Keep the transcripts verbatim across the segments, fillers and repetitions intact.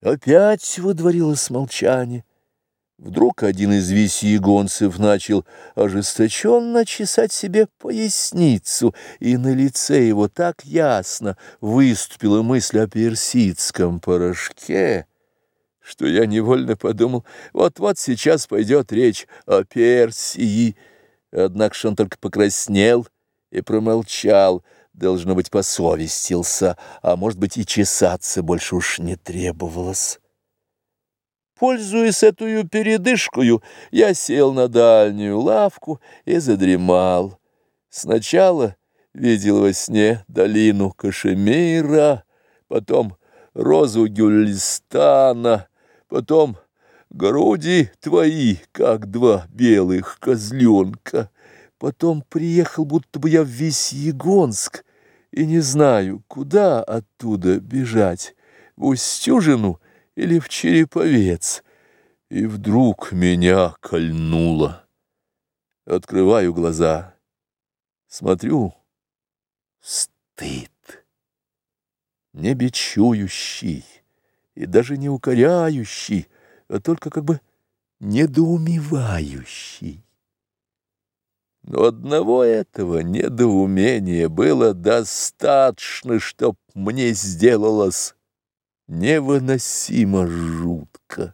Опять водворилось молчание. Вдруг один из весьегонцев начал ожесточенно чесать себе поясницу, и на лице его так ясно выступила мысль о персидском порошке, что я невольно подумал, вот-вот сейчас пойдет речь о Персии. Однако ж он только покраснел и промолчал, должно быть, посовестился, а может быть, и чесаться больше уж не требовалось. Пользуясь эту передышкою, я сел на дальнюю лавку и задремал. Сначала видел во сне долину Кашемира, потом розу Гюльстана, потом груди твои, как два белых козленка. Потом приехал, будто бы я в Весьегонск, и не знаю, куда оттуда бежать, в Устюжину или в Череповец, и вдруг меня кольнуло. Открываю глаза, смотрю, стыд, не бичующий и даже не укоряющий, а только как бы недоумевающий. Но одного этого недоумения было достаточно, чтоб мне сделалось невыносимо жутко.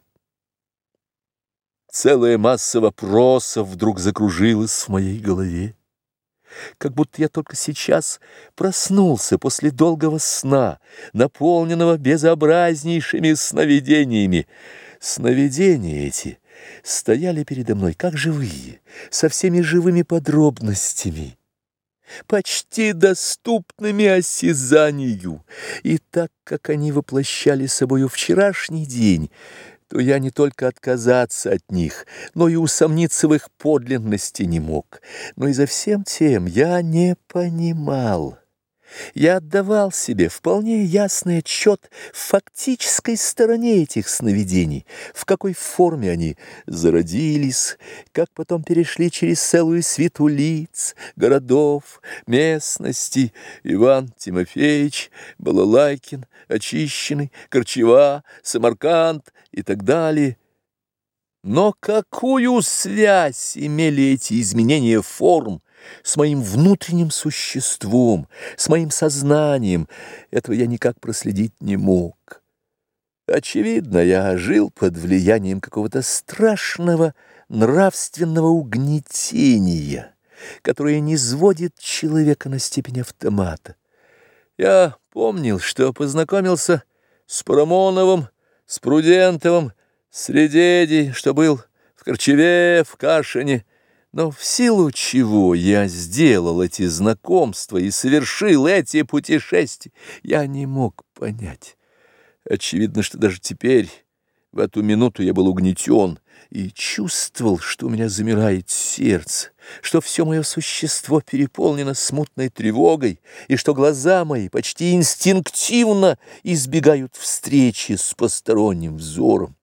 Целая масса вопросов вдруг закружилась в моей голове, как будто я только сейчас проснулся после долгого сна, наполненного безобразнейшими сновидениями. Сновидения эти стояли передо мной как живые, со всеми живыми подробностями, почти доступными осязанию, и так как они воплощали собою вчерашний день, то я не только отказаться от них, но и усомниться в их подлинности не мог. Но и за всем тем я не понимал. Я отдавал себе вполне ясный отчет в фактической стороне этих сновидений, в какой форме они зародились, как потом перешли через целую свиту лиц, городов, местностей: Иван Тимофеевич, Балалайкин, Очищенный, Корчева, Самарканд и так далее. Но какую связь имели эти изменения форм с моим внутренним существом, с моим сознанием, этого я никак проследить не мог. Очевидно, я жил под влиянием какого-то страшного нравственного угнетения, которое низводит человека на степень автомата. Я помнил, что познакомился с Парамоновым, с Прудентовым, с Редеди, что был в Корчеве, в Кашине, но в силу чего я сделал эти знакомства и совершил эти путешествия, я не мог понять. Очевидно, что даже теперь, в эту минуту, я был угнетен и чувствовал, что у меня замирает сердце, что все мое существо переполнено смутной тревогой, и что глаза мои почти инстинктивно избегают встречи с посторонним взором.